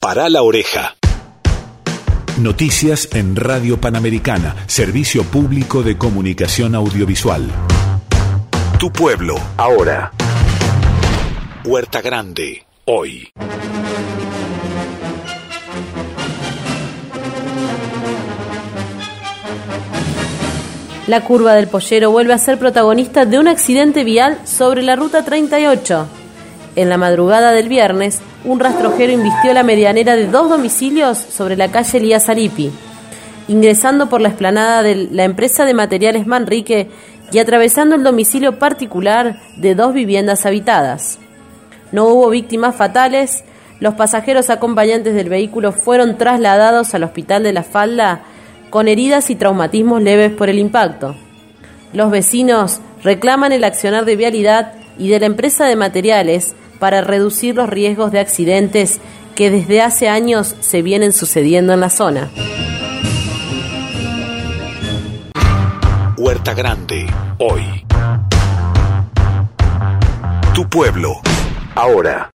Pará la oreja. Noticias en Radio Panamericana, Servicio Público de Comunicación Audiovisual. Tu pueblo, ahora. Huerta Grande, hoy. La curva del Pollero vuelve a ser protagonista de un accidente vial sobre la ruta 38. En la madrugada del viernes, un rastrojero invistió la medianera de 2 domicilios sobre la calle Elías Aripi, ingresando por la explanada de la empresa de materiales Manrique y atravesando el domicilio particular de 2 viviendas habitadas. No hubo víctimas fatales. Los pasajeros acompañantes del vehículo fueron trasladados al Hospital de la Falda con heridas y traumatismos leves por el impacto. Los vecinos reclaman el accionar de Vialidad y de la empresa de materiales para reducir los riesgos de accidentes que desde hace años se vienen sucediendo en la zona. Huerta Grande, hoy. Tu pueblo, ahora.